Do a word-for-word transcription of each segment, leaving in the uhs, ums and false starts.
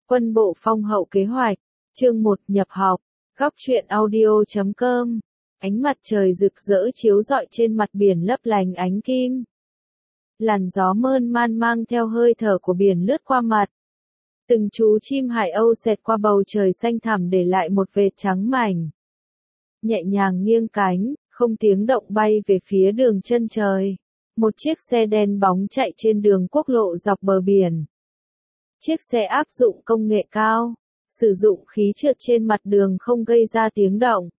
Quân bộ phong hậu kế hoạch, chương một nhập học, góc truyện audio chấm com. Ánh mặt trời rực rỡ chiếu rọi trên mặt biển lấp lánh ánh kim. Làn gió mơn man mang theo hơi thở của biển lướt qua mặt. Từng chú chim hải âu xẹt qua bầu trời xanh thẳm để lại một vệt trắng mảnh. Nhẹ nhàng nghiêng cánh, không tiếng động bay về phía đường chân trời. Một chiếc xe đen bóng chạy trên đường quốc lộ dọc bờ biển. Chiếc xe áp dụng công nghệ cao, sử dụng khí trượt trên mặt đường không gây ra tiếng động.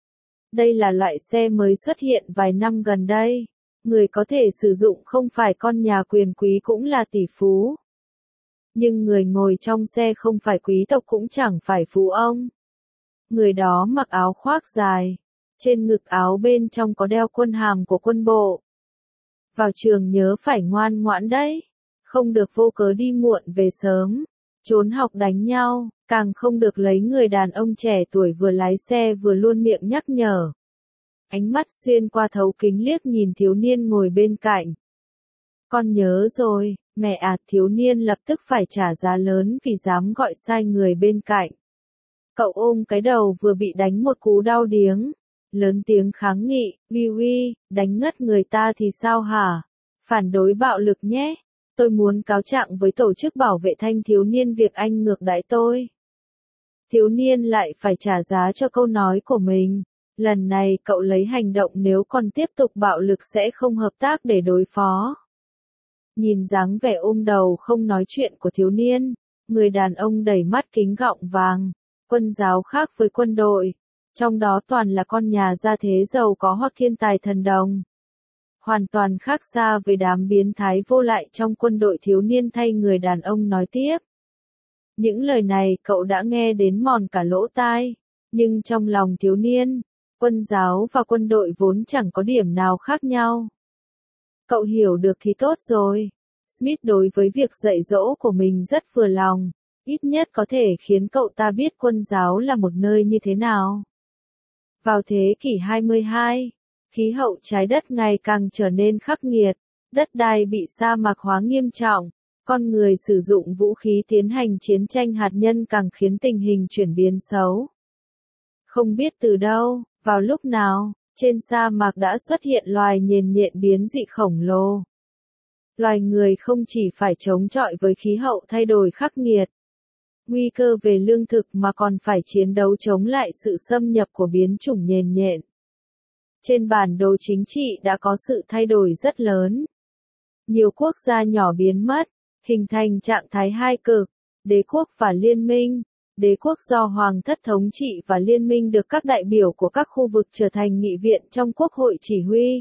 Đây là loại xe mới xuất hiện vài năm gần đây. Người có thể sử dụng không phải con nhà quyền quý cũng là tỷ phú. Nhưng người ngồi trong xe không phải quý tộc cũng chẳng phải phú ông. Người đó mặc áo khoác dài. Trên ngực áo bên trong có đeo quân hàm của quân bộ. Vào trường nhớ phải ngoan ngoãn đấy. Không được vô cớ đi muộn về sớm. Trốn học đánh nhau. Càng không được lấy người đàn ông trẻ tuổi vừa lái xe vừa luôn miệng nhắc nhở. Ánh mắt xuyên qua thấu kính liếc nhìn thiếu niên ngồi bên cạnh. Con nhớ rồi, mẹ à, thiếu niên lập tức phải trả giá lớn vì dám gọi sai người bên cạnh. Cậu ôm cái đầu vừa bị đánh một cú đau điếng. Lớn tiếng kháng nghị, uy uy, đánh ngất người ta thì sao hả? Phản đối bạo lực nhé. Tôi muốn cáo trạng với tổ chức bảo vệ thanh thiếu niên việc anh ngược đãi tôi. Thiếu niên lại phải trả giá cho câu nói của mình. Lần này cậu lấy hành động, nếu còn tiếp tục bạo lực sẽ không hợp tác để đối phó. Nhìn dáng vẻ ôm đầu không nói chuyện của thiếu niên, người đàn ông đẩy mắt kính gọng vàng. Quân giáo khác với quân đội, trong đó toàn là con nhà gia thế giàu có hoặc thiên tài thần đồng. Hoàn toàn khác xa với đám biến thái vô lại trong quân đội. Thiếu niên thay người đàn ông nói tiếp. Những lời này cậu đã nghe đến mòn cả lỗ tai, nhưng trong lòng thiếu niên, quân giáo và quân đội vốn chẳng có điểm nào khác nhau. Cậu hiểu được thì tốt rồi. Smith đối với việc dạy dỗ của mình rất vừa lòng, ít nhất có thể khiến cậu ta biết quân giáo là một nơi như thế nào. Vào thế kỷ hai mươi hai, khí hậu trái đất ngày càng trở nên khắc nghiệt, đất đai bị sa mạc hóa nghiêm trọng, con người sử dụng vũ khí tiến hành chiến tranh hạt nhân càng khiến tình hình chuyển biến xấu. Không biết từ đâu, vào lúc nào, trên sa mạc đã xuất hiện loài nhện nhện biến dị khổng lồ. Loài người không chỉ phải chống chọi với khí hậu thay đổi khắc nghiệt, nguy cơ về lương thực mà còn phải chiến đấu chống lại sự xâm nhập của biến chủng nhện nhện. Trên bản đồ chính trị đã có sự thay đổi rất lớn. Nhiều quốc gia nhỏ biến mất, hình thành trạng thái hai cực, đế quốc và liên minh. Đế quốc do hoàng thất thống trị và liên minh được các đại biểu của các khu vực trở thành nghị viện trong quốc hội chỉ huy.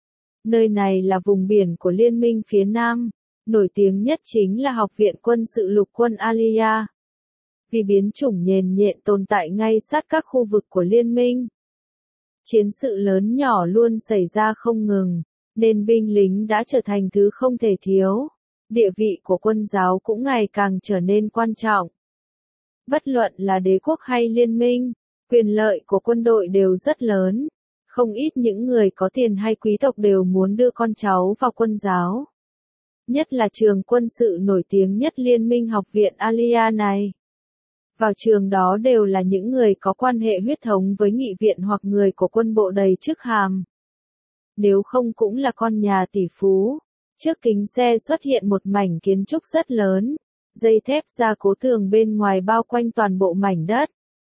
Nơi này là vùng biển của liên minh phía Nam, nổi tiếng nhất chính là Học viện Quân sự Lục quân Aliyah. Vì biến chủng nhện nhện tồn tại ngay sát các khu vực của liên minh. Chiến sự lớn nhỏ luôn xảy ra không ngừng, nên binh lính đã trở thành thứ không thể thiếu. Địa vị của quân giáo cũng ngày càng trở nên quan trọng. Bất luận là đế quốc hay liên minh, quyền lợi của quân đội đều rất lớn. Không ít những người có tiền hay quý tộc đều muốn đưa con cháu vào quân giáo. Nhất là trường quân sự nổi tiếng nhất liên minh Học viện Aliyah này. Vào trường đó đều là những người có quan hệ huyết thống với nghị viện hoặc người của quân bộ đầy chức hàm. Nếu không cũng là con nhà tỷ phú. Trước kính xe xuất hiện một mảnh kiến trúc rất lớn. Dây thép gia cố tường bên ngoài bao quanh toàn bộ mảnh đất.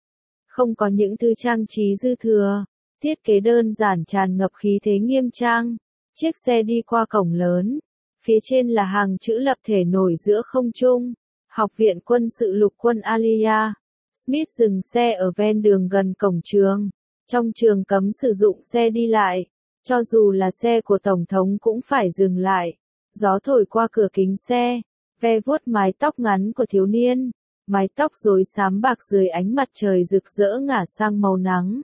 Không có những thứ trang trí dư thừa. Thiết kế đơn giản tràn ngập khí thế nghiêm trang. Chiếc xe đi qua cổng lớn. Phía trên là hàng chữ lập thể nổi giữa không trung. Học viện Quân sự Lục quân Aliyah. Smith dừng xe ở ven đường gần cổng trường. Trong trường cấm sử dụng xe đi lại. Cho dù là xe của Tổng thống cũng phải dừng lại. Gió thổi qua cửa kính xe. Ve vuốt mái tóc ngắn của thiếu niên. Mái tóc rối xám bạc dưới ánh mặt trời rực rỡ ngả sang màu nắng.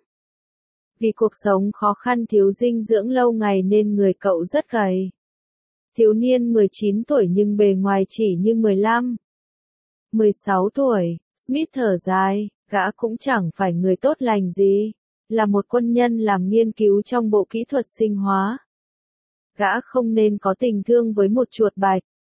Vì cuộc sống khó khăn thiếu dinh dưỡng lâu ngày nên người cậu rất gầy. Thiếu niên mười chín tuổi nhưng bề ngoài chỉ như mười lăm. mười sáu tuổi, Smith thở dài, gã cũng chẳng phải người tốt lành gì. Là một quân nhân làm nghiên cứu trong bộ kỹ thuật sinh hóa. Gã không nên có tình thương với một chuột bạch.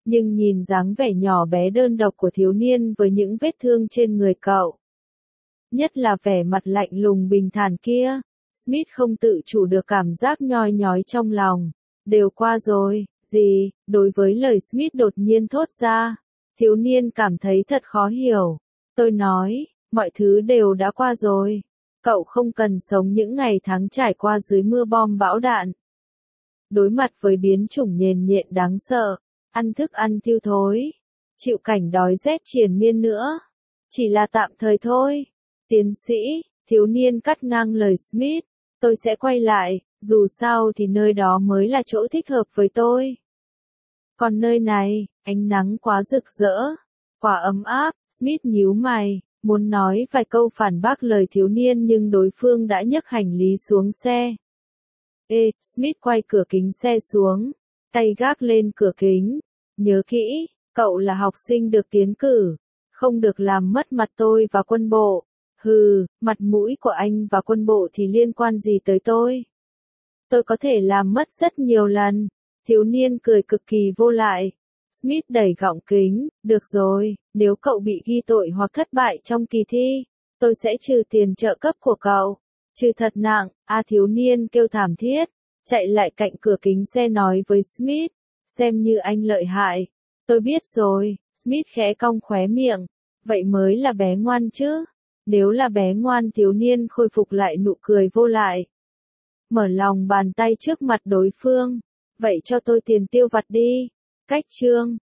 Nhưng nhìn dáng vẻ nhỏ bé đơn độc của thiếu niên với những vết thương trên người cậu, nhất là vẻ mặt lạnh lùng bình thản kia, Smith không tự chủ được cảm giác nhoi nhói trong lòng. Đều qua rồi, gì? Đối với lời Smith đột nhiên thốt ra, thiếu niên cảm thấy thật khó hiểu. Tôi nói, mọi thứ đều đã qua rồi. Cậu không cần sống những ngày tháng trải qua dưới mưa bom bão đạn. Đối mặt với biến chủng nhền nhện đáng sợ, ăn thức ăn thiêu thối, chịu cảnh đói rét triền miên nữa. Chỉ là tạm thời thôi. Tiến sĩ, thiếu niên cắt ngang lời Smith, tôi sẽ quay lại, dù sao thì nơi đó mới là chỗ thích hợp với tôi. Còn nơi này, ánh nắng quá rực rỡ, quá ấm áp, Smith nhíu mày, muốn nói vài câu phản bác lời thiếu niên nhưng đối phương đã nhấc hành lý xuống xe. Ê, Smith quay cửa kính xe xuống, tay gác lên cửa kính. Nhớ kỹ, cậu là học sinh được tiến cử, không được làm mất mặt tôi và quân bộ. Hừ, mặt mũi của anh và quân bộ thì liên quan gì tới tôi? Tôi có thể làm mất rất nhiều lần. Thiếu niên cười cực kỳ vô lại. Smith đẩy gọng kính, được rồi, nếu cậu bị ghi tội hoặc thất bại trong kỳ thi, tôi sẽ trừ tiền trợ cấp của cậu. Trừ thật nặng, a thiếu niên kêu thảm thiết, chạy lại cạnh cửa kính xe nói với Smith, xem như anh lợi hại. Tôi biết rồi, Smith khẽ cong khóe miệng, vậy mới là bé ngoan chứ. Nếu là bé ngoan thiếu niên khôi phục lại nụ cười vô lại. Mở lòng bàn tay trước mặt đối phương, vậy cho tôi tiền tiêu vặt đi. Cách chương